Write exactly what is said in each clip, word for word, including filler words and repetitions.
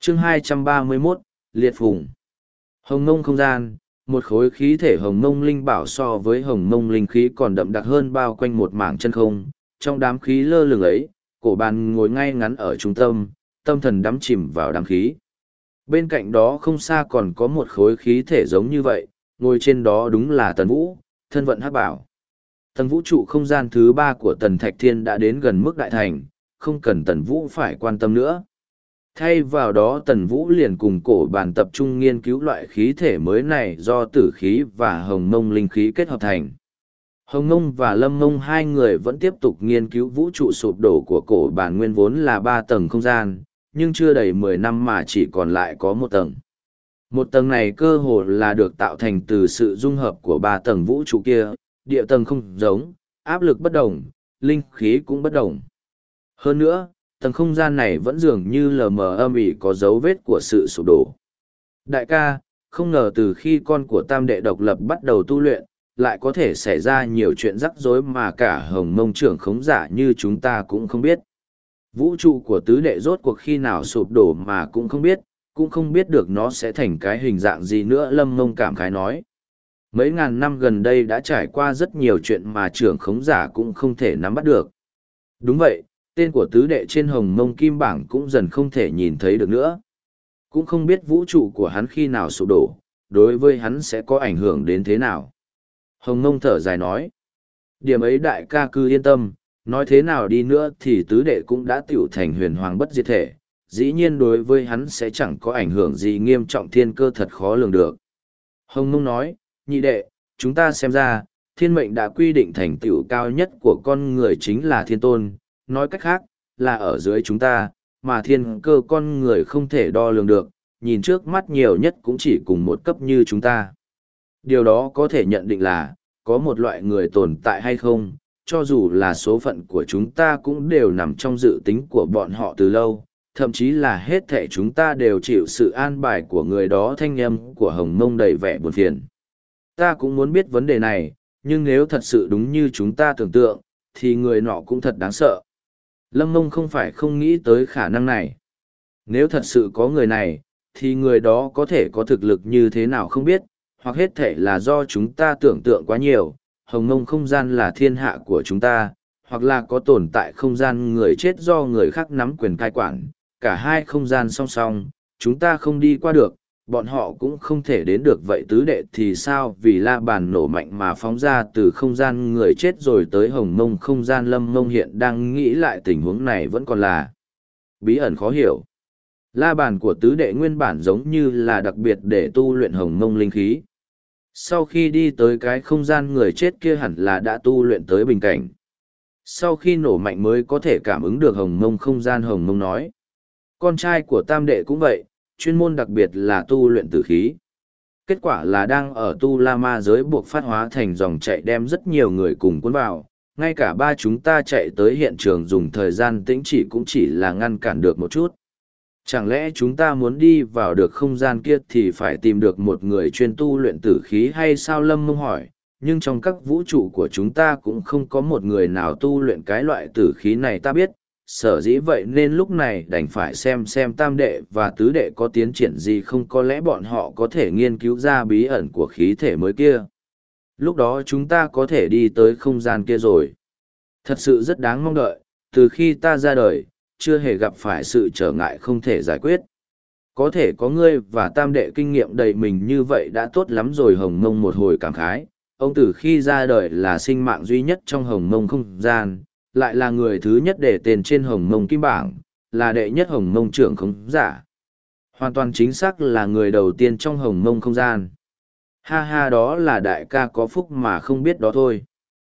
chương hai trăm ba mươi mốt, liệt phùng. Hồng mông không gian, một khối khí thể hồng mông linh bảo so với hồng mông linh khí còn đậm đặc hơn bao quanh một mảng chân không. Trong đám khí lơ lửng ấy, cổ bàn ngồi ngay ngắn ở trung tâm, tâm thần đắm chìm vào đám khí. Bên cạnh đó không xa còn có một khối khí thể giống như vậy, ngồi trên đó đúng là Tần Vũ, thân vận hắc bảo. Tầng vũ trụ không gian thứ ba của Tần Thạch Thiên đã đến gần mức đại thành, không cần Tần Vũ phải quan tâm nữa. Thay vào đó Tần Vũ liền cùng cổ bàn tập trung nghiên cứu loại khí thể mới này do tử khí và hồng mông linh khí kết hợp thành. Hồng Mông và Lâm Mông hai người vẫn tiếp tục nghiên cứu vũ trụ sụp đổ của cổ bản nguyên vốn là ba tầng không gian, nhưng chưa đầy mười năm mà chỉ còn lại có một tầng. Một tầng này cơ hồ là được tạo thành từ sự dung hợp của ba tầng vũ trụ kia, địa tầng không giống, áp lực bất đồng, linh khí cũng bất đồng. Hơn nữa, tầng không gian này vẫn dường như lờ mờ âm ỉ có dấu vết của sự sụp đổ. Đại ca, không ngờ từ khi con của tam đệ độc lập bắt đầu tu luyện, lại có thể xảy ra nhiều chuyện rắc rối mà cả hồng mông trưởng khống giả như chúng ta cũng không biết. Vũ trụ của tứ đệ rốt cuộc khi nào sụp đổ mà cũng không biết, cũng không biết được nó sẽ thành cái hình dạng gì nữa. Lâm Mông cảm khái nói. Mấy ngàn năm gần đây đã trải qua rất nhiều chuyện mà trưởng khống giả cũng không thể nắm bắt được. Đúng vậy, tên của tứ đệ trên hồng mông kim bảng cũng dần không thể nhìn thấy được nữa. Cũng không biết vũ trụ của hắn khi nào sụp đổ, đối với hắn sẽ có ảnh hưởng đến thế nào. Hồng Mông thở dài nói. Điểm ấy đại ca cứ yên tâm, nói thế nào đi nữa thì tứ đệ cũng đã tiểu thành huyền hoàng bất diệt thể, dĩ nhiên đối với hắn sẽ chẳng có ảnh hưởng gì nghiêm trọng, thiên cơ thật khó lường được. Hồng Mông nói, nhị đệ, chúng ta xem ra, thiên mệnh đã quy định thành tựu cao nhất của con người chính là thiên tôn, nói cách khác, là ở dưới chúng ta, mà thiên cơ con người không thể đo lường được, nhìn trước mắt nhiều nhất cũng chỉ cùng một cấp như chúng ta. Điều đó có thể nhận định là, có một loại người tồn tại hay không, cho dù là số phận của chúng ta cũng đều nằm trong dự tính của bọn họ từ lâu, thậm chí là hết thảy chúng ta đều chịu sự an bài của người đó. Thanh âm của Hồng Mông đầy vẻ buồn phiền. Ta cũng muốn biết vấn đề này, nhưng nếu thật sự đúng như chúng ta tưởng tượng, thì người nọ cũng thật đáng sợ. Lâm Mông không phải không nghĩ tới khả năng này. Nếu thật sự có người này, thì người đó có thể có thực lực như thế nào không biết, hoặc hết thể là do chúng ta tưởng tượng quá nhiều. Hồng mông không gian là thiên hạ của chúng ta, hoặc là có tồn tại không gian người chết do người khác nắm quyền cai quản, cả hai không gian song song, chúng ta không đi qua được, bọn họ cũng không thể đến được. Vậy tứ đệ thì sao? Vì la bàn nổ mạnh mà phóng ra từ không gian người chết rồi tới hồng mông không gian. Lâm Mông hiện đang nghĩ lại tình huống này vẫn còn là bí ẩn khó hiểu. La bàn của tứ đệ nguyên bản giống như là đặc biệt để tu luyện hồng mông linh khí. Sau khi đi tới cái không gian người chết kia hẳn là đã tu luyện tới bình cảnh. Sau khi nổ mạnh mới có thể cảm ứng được hồng mông không gian. Hồng mông nói. Con trai của tam đệ cũng vậy, chuyên môn đặc biệt là tu luyện tử khí. Kết quả là đang ở tu la ma giới buộc phát hóa thành dòng chạy đem rất nhiều người cùng cuốn vào. Ngay cả ba chúng ta chạy tới hiện trường dùng thời gian tĩnh chỉ cũng chỉ là ngăn cản được một chút. Chẳng lẽ chúng ta muốn đi vào được không gian kia thì phải tìm được một người chuyên tu luyện tử khí hay sao? Lâm Mông hỏi, nhưng trong các vũ trụ của chúng ta cũng không có một người nào tu luyện cái loại tử khí này ta biết, sở dĩ vậy nên lúc này đành phải xem xem tam đệ và tứ đệ có tiến triển gì không, có lẽ bọn họ có thể nghiên cứu ra bí ẩn của khí thể mới kia. Lúc đó chúng ta có thể đi tới không gian kia rồi. Thật sự rất đáng mong đợi, từ khi ta ra đời, chưa hề gặp phải sự trở ngại không thể giải quyết. Có thể có ngươi và tam đệ kinh nghiệm đầy mình như vậy đã tốt lắm rồi. Hồng Mông một hồi cảm khái, ông từ khi ra đời là sinh mạng duy nhất trong hồng mông không gian, lại là người thứ nhất để tên trên hồng mông kim bảng, là đệ nhất hồng mông trưởng khống giả. Hoàn toàn chính xác là người đầu tiên trong hồng mông không gian. Ha ha, đó là đại ca có phúc mà không biết đó thôi.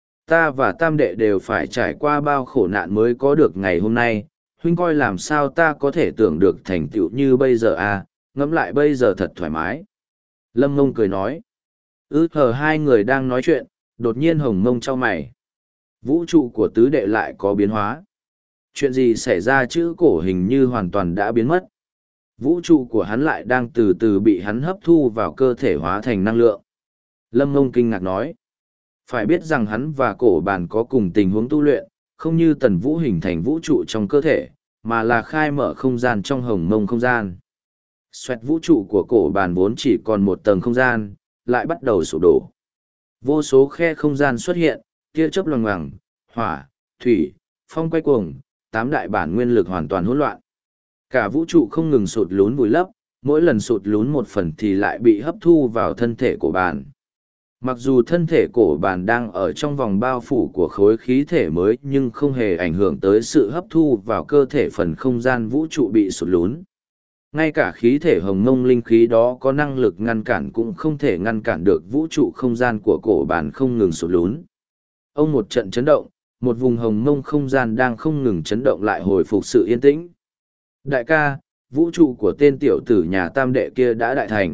Ta và tam đệ đều phải trải qua bao khổ nạn mới có được ngày hôm nay, huynh coi làm sao ta có thể tưởng được thành tựu như bây giờ à, ngẫm lại bây giờ thật thoải mái. Lâm Mông cười nói. Ư thờ hai người đang nói chuyện, đột nhiên Hồng Mông chau mày. Vũ trụ của tứ đệ lại có biến hóa. Chuyện gì xảy ra chứ? Cổ hình như hoàn toàn đã biến mất. Vũ trụ của hắn lại đang từ từ bị hắn hấp thu vào cơ thể hóa thành năng lượng. Lâm Mông kinh ngạc nói. Phải biết rằng hắn và cổ bàn có cùng tình huống tu luyện, không như Tần Vũ hình thành vũ trụ trong cơ thể, mà là khai mở không gian trong hồng mông không gian. Xoẹt, vũ trụ của cổ bàn vốn chỉ còn một tầng không gian, lại bắt đầu sụp đổ. Vô số khe không gian xuất hiện, tia chớp loằng ngoằng, hỏa, thủy, phong quay cuồng, tám đại bản nguyên lực hoàn toàn hỗn loạn. Cả vũ trụ không ngừng sụt lún vùi lấp, mỗi lần sụt lún một phần thì lại bị hấp thu vào thân thể cổ bàn. Mặc dù thân thể cổ bàn đang ở trong vòng bao phủ của khối khí thể mới nhưng không hề ảnh hưởng tới sự hấp thu vào cơ thể phần không gian vũ trụ bị sụt lún. Ngay cả khí thể hồng mông linh khí đó có năng lực ngăn cản cũng không thể ngăn cản được vũ trụ không gian của cổ bàn không ngừng sụt lún. Ông một trận chấn động, một vùng hồng mông không gian đang không ngừng chấn động lại hồi phục sự yên tĩnh. Đại ca, vũ trụ của tên tiểu tử nhà tam đệ kia đã đại thành.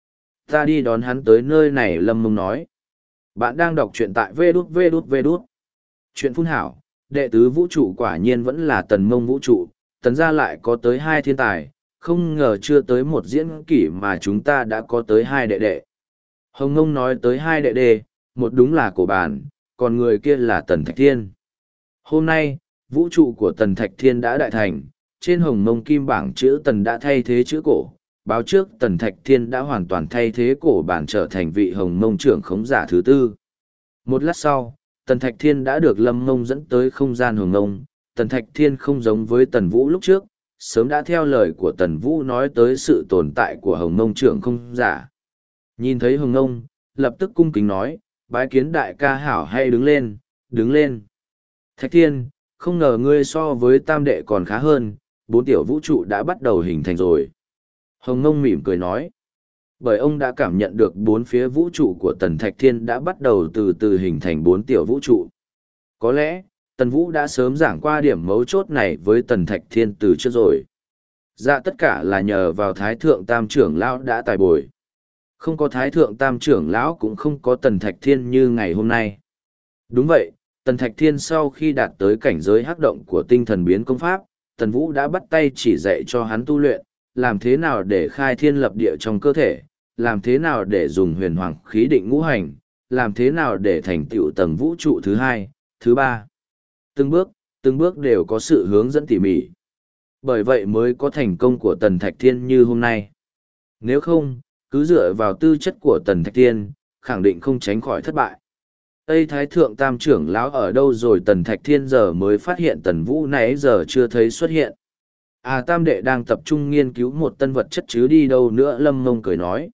Ta đi đón hắn tới nơi này. Lâm Mông nói. Bạn đang đọc truyện tại vê đút vê đút vê đút. Chuyện phun hảo, đệ tứ vũ trụ quả nhiên vẫn là tần mông vũ trụ, tần gia lại có tới hai thiên tài, không ngờ chưa tới một diễn kỷ mà chúng ta đã có tới hai đệ đệ. Hồng Ngông nói tới hai đệ đệ, một đúng là cổ bàn, còn người kia là Tần Thạch Thiên. Hôm nay, vũ trụ của Tần Thạch Thiên đã đại thành, trên Hồng Mông Kim bảng chữ Tần đã thay thế chữ cổ, báo trước Tần Thạch Thiên đã hoàn toàn thay thế cổ bản trở thành vị Hồng Mông trưởng khống giả thứ tư. Một lát sau, Tần Thạch Thiên đã được Lâm Mông dẫn tới không gian Hồng Mông. Tần Thạch Thiên không giống với Tần Vũ lúc trước, sớm đã theo lời của Tần Vũ nói tới sự tồn tại của Hồng Mông trưởng không giả. Nhìn thấy Hồng Mông, lập tức cung kính nói, bái kiến đại ca hảo, hay đứng lên, đứng lên. Thạch Thiên, không ngờ ngươi so với tam đệ còn khá hơn, bốn tiểu vũ trụ đã bắt đầu hình thành rồi. Hồng Mông mỉm cười nói, bởi ông đã cảm nhận được bốn phía vũ trụ của Tần Thạch Thiên đã bắt đầu từ từ hình thành bốn tiểu vũ trụ. Có lẽ, Tần Vũ đã sớm giảng qua điểm mấu chốt này với Tần Thạch Thiên từ trước rồi. Dạ, tất cả là nhờ vào Thái Thượng Tam Trưởng Lão đã tài bồi. Không có Thái Thượng Tam Trưởng Lão cũng không có Tần Thạch Thiên như ngày hôm nay. Đúng vậy, Tần Thạch Thiên sau khi đạt tới cảnh giới hắc động của tinh thần biến công pháp, Tần Vũ đã bắt tay chỉ dạy cho hắn tu luyện, làm thế nào để khai thiên lập địa trong cơ thể, làm thế nào để dùng huyền hoàng khí định ngũ hành, làm thế nào để thành tựu tầng vũ trụ thứ hai, thứ ba. Từng bước, từng bước đều có sự hướng dẫn tỉ mỉ. Bởi vậy mới có thành công của Tần Thạch Thiên như hôm nay. Nếu không, cứ dựa vào tư chất của Tần Thạch Thiên, khẳng định không tránh khỏi thất bại. Tây Thái Thượng Tam Trưởng Lão ở đâu rồi? Tần Thạch Thiên giờ mới phát hiện Tần Vũ nãy giờ chưa thấy xuất hiện. À, Tam Đệ đang tập trung nghiên cứu một tân vật chất chứ đi đâu nữa? Lâm Mông cười nói.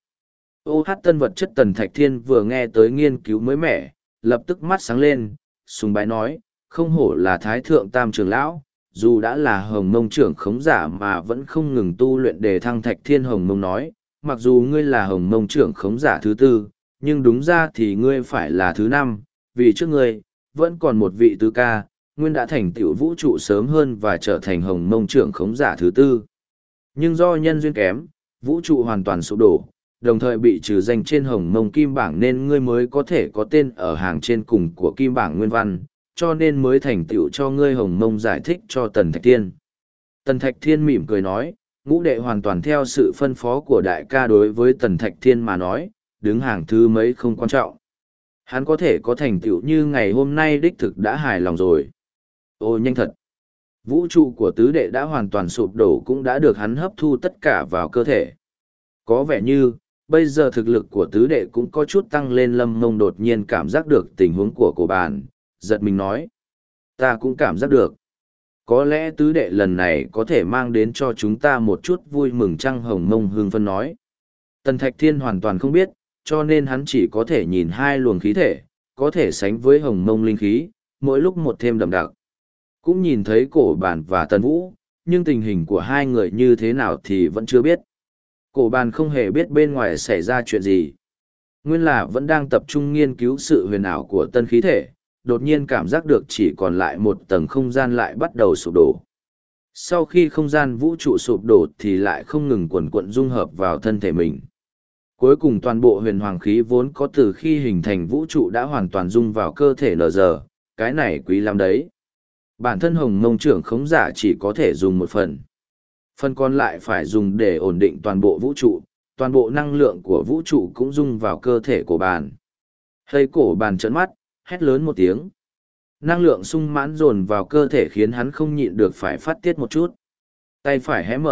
Ô hát, tân vật chất. Tần Thạch Thiên vừa nghe tới nghiên cứu mới mẻ, lập tức mắt sáng lên, sùng bái nói, không hổ là Thái Thượng Tam Trưởng Lão, dù đã là Hồng Mông trưởng khống giả mà vẫn không ngừng tu luyện để thăng. Thạch Thiên Hồng Mông nói, mặc dù ngươi là Hồng Mông trưởng khống giả thứ tư, nhưng đúng ra thì ngươi phải là thứ năm, vì trước ngươi, vẫn còn một vị tứ ca, nguyên đã thành tựu vũ trụ sớm hơn và trở thành Hồng Mông trưởng khống giả thứ tư. Nhưng do nhân duyên kém, vũ trụ hoàn toàn sụp đổ, đồng thời bị trừ danh trên Hồng Mông Kim bảng nên ngươi mới có thể có tên ở hàng trên cùng của Kim bảng nguyên văn, cho nên mới thành tựu cho ngươi Hồng Mông giải thích cho Tần Thạch Thiên. Tần Thạch Thiên mỉm cười nói, ngũ đệ hoàn toàn theo sự phân phó của đại ca. Đối với Tần Thạch Thiên mà nói, đứng hàng thứ mấy không quan trọng. Hắn có thể có thành tựu như ngày hôm nay đích thực đã hài lòng rồi. Ôi nhanh thật! Vũ trụ của tứ đệ đã hoàn toàn sụp đổ cũng đã được hắn hấp thu tất cả vào cơ thể. Có vẻ như, bây giờ thực lực của tứ đệ cũng có chút tăng lên. Lâm Mông đột nhiên cảm giác được tình huống của cổ bàn, giật mình nói. Ta cũng cảm giác được. Có lẽ tứ đệ lần này có thể mang đến cho chúng ta một chút vui mừng chăng? Hồng Mông hưng phân nói. Tần Thạch Thiên hoàn toàn không biết, cho nên hắn chỉ có thể nhìn hai luồng khí thể, có thể sánh với Hồng Mông linh khí, mỗi lúc một thêm đậm đặc. Cũng nhìn thấy cổ bàn và Tần Vũ, nhưng tình hình của hai người như thế nào thì vẫn chưa biết. Cổ bàn không hề biết bên ngoài xảy ra chuyện gì. Nguyên là vẫn đang tập trung nghiên cứu sự huyền ảo của tân khí thể, đột nhiên cảm giác được chỉ còn lại một tầng không gian lại bắt đầu sụp đổ. Sau khi không gian vũ trụ sụp đổ thì lại không ngừng quần quận dung hợp vào thân thể mình. Cuối cùng toàn bộ huyền hoàng khí vốn có từ khi hình thành vũ trụ đã hoàn toàn dung vào cơ thể nờ giờ, cái này quý lắm đấy. Bản thân Hồng Mông trưởng khống giả chỉ có thể dùng một phần. Phần còn lại phải dùng để ổn định toàn bộ vũ trụ, toàn bộ năng lượng của vũ trụ cũng dung vào cơ thể của bàn. Hơi cổ bàn trợn mắt, hét lớn một tiếng. Năng lượng sung mãn dồn vào cơ thể khiến hắn không nhịn được phải phát tiết một chút. Tay phải hé mở,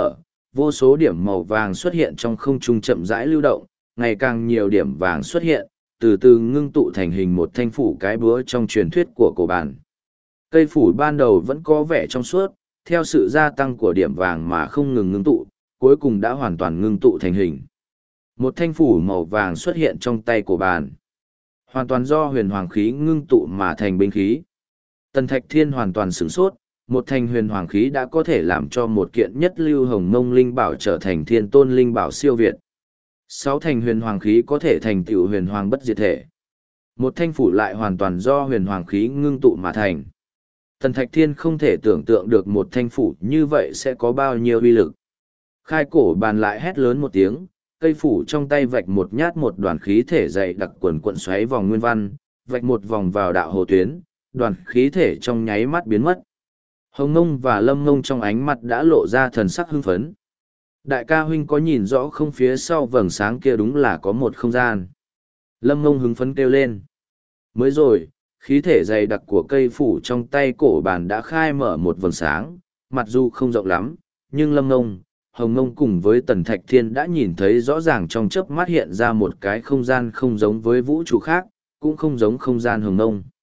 vô số điểm màu vàng xuất hiện trong không trung chậm rãi lưu động, ngày càng nhiều điểm vàng xuất hiện, từ từ ngưng tụ thành hình một thanh phủ cái búa trong truyền thuyết của cổ bàn. Cây phủ ban đầu vẫn có vẻ trong suốt, theo sự gia tăng của điểm vàng mà không ngừng ngưng tụ, cuối cùng đã hoàn toàn ngưng tụ thành hình. Một thanh phủ màu vàng xuất hiện trong tay cổ bàn. Hoàn toàn do huyền hoàng khí ngưng tụ mà thành binh khí. Tần Thạch Thiên hoàn toàn sửng sốt, một thanh huyền hoàng khí đã có thể làm cho một kiện nhất lưu hồng mông linh bảo trở thành thiên tôn linh bảo siêu việt. Sáu thành huyền hoàng khí có thể thành tựu huyền hoàng bất diệt thể. Một thanh phủ lại hoàn toàn do huyền hoàng khí ngưng tụ mà thành. Tần Thạch Thiên không thể tưởng tượng được một thanh phủ như vậy sẽ có bao nhiêu uy lực. Khai cổ bàn lại hét lớn một tiếng, cây phủ trong tay vạch một nhát một đoàn khí thể dày đặc quần quận xoáy vòng nguyên văn, vạch một vòng vào đạo hồ tuyến, đoàn khí thể trong nháy mắt biến mất. Hồng Ngông và Lâm Ngông trong ánh mặt đã lộ ra thần sắc hưng phấn. Đại ca huynh có nhìn rõ không, phía sau vầng sáng kia đúng là có một không gian. Lâm Ngông hứng phấn kêu lên. Mới rồi, khí thể dày đặc của cây phủ trong tay cổ bàn đã khai mở một vầng sáng, mặc dù không rộng lắm, nhưng Lâm Ngông, Hồng Ngông cùng với Tần Thạch Thiên đã nhìn thấy rõ ràng trong chớp mắt hiện ra một cái không gian không giống với vũ trụ khác, cũng không giống không gian Hồng Ngông.